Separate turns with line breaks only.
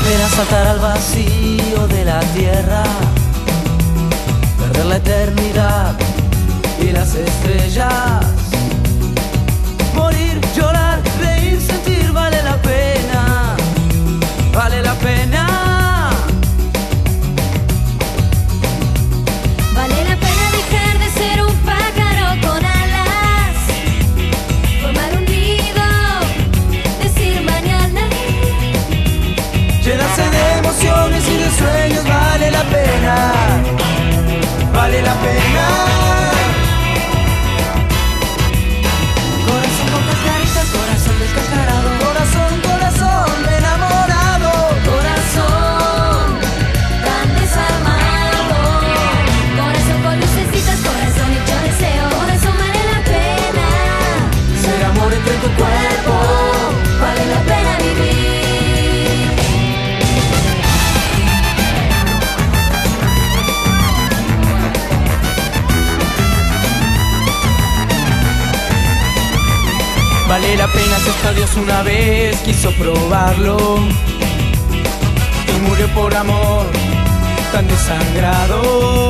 pena saltar al vacío de la tierra, perder la eternidad y las estrellas. Morir, llorar, reír, sentir, vale la pena, vale la pena.
Vale la pena dejar de ser un pájaro con alas, formar un nido, decir mañana.
Llenarse de emociones y de sueños vale la pena, vale la pena. Corazón con cascarita, corazón descascarado, corazón, corazón enamorado,
Corazón tan desarmado, corazón con lucecitas, corazón hecho deseo. Corazón vale la pena,
ser amor entre tu cuerpo,
vale la pena vivir.
vale la pena si hasta Dios una vez quiso probarlo y murió por amor tan desangrado.